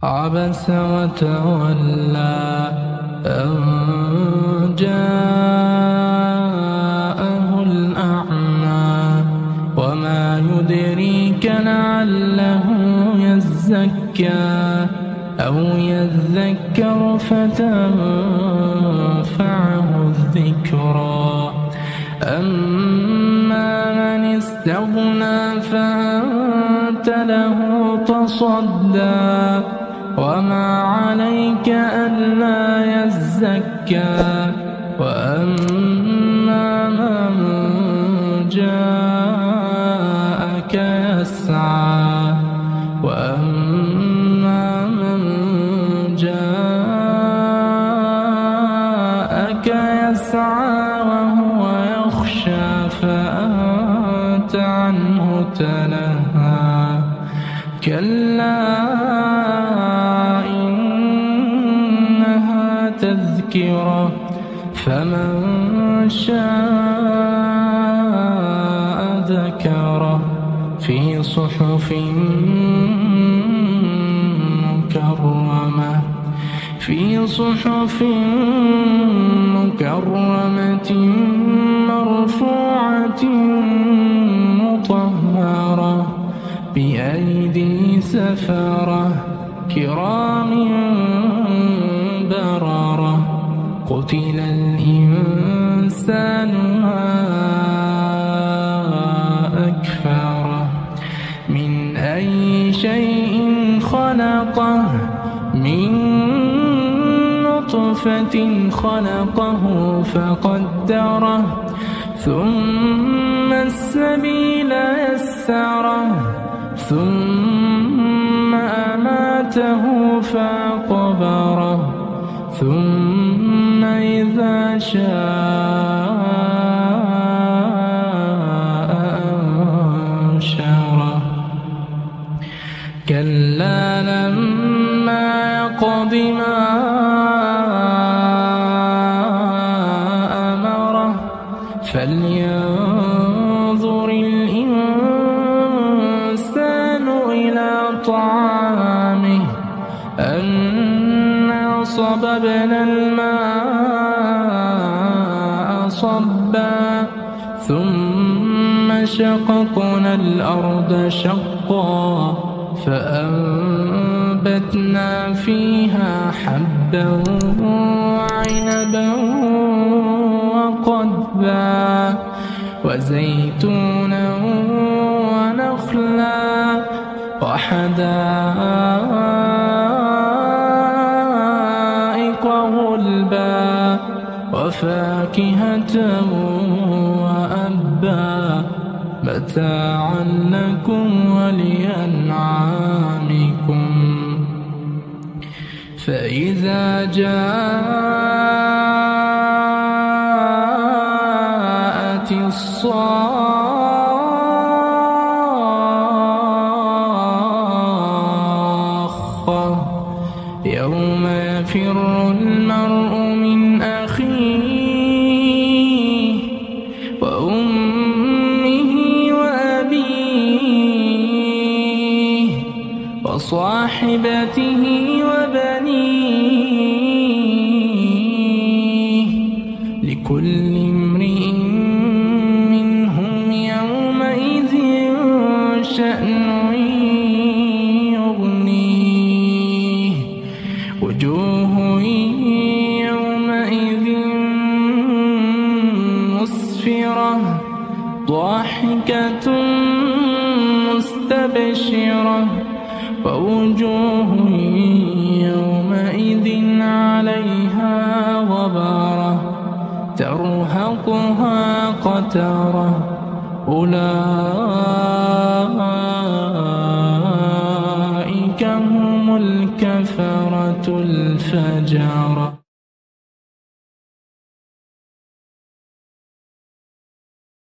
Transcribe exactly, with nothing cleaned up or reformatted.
عبس وتولى أن جاءه الأعمى وما يدريك لعله يزكى أو يذكر فتنفعه الذكرى. أما من استغنى فأنت له تصدى وما عليك ألا يزكى. وأما من جاءك يسعى وأما من جاءك يسعى وهو يخشى فأنت عنه تلهى. كلا إنها تذكرة فمن شاء ذكره في صحف مكرمة في صحف مكرمة مرفوعة مطهرة بأيدي سفرة كرام بررة. قتل الإنسان ما أكفره من أي شيء خلقه من نطفة خلقه فقدره ثم السبيل يسره ثم أماته فأقبره ثم إذا شاء أنشره. كلا لما يقض ما أمره فلينظر الإنسان إلى طعامه أنا صببنا الماء صبا ثم شققنا الأرض شقا فأنبتنا فيها حبا وعنبا وقضبا وزيتونا ونخلا وحدائق غلبا وفاكهة وأبا متاعا لكم ولأنعامكم. فإذا جاءت الصاخة يوم يفر المرء من أخيه وأمه وأبيه وصاحبته وبنيه لكل امرئ منهم يومئذ شأن يغنيه. وجوه يومئذ مسفرة ضاحكة مستبشرة ووجوه يومئذ عليها غبرة ترهقها قترة. أولئك هم الكفرة الفجرة.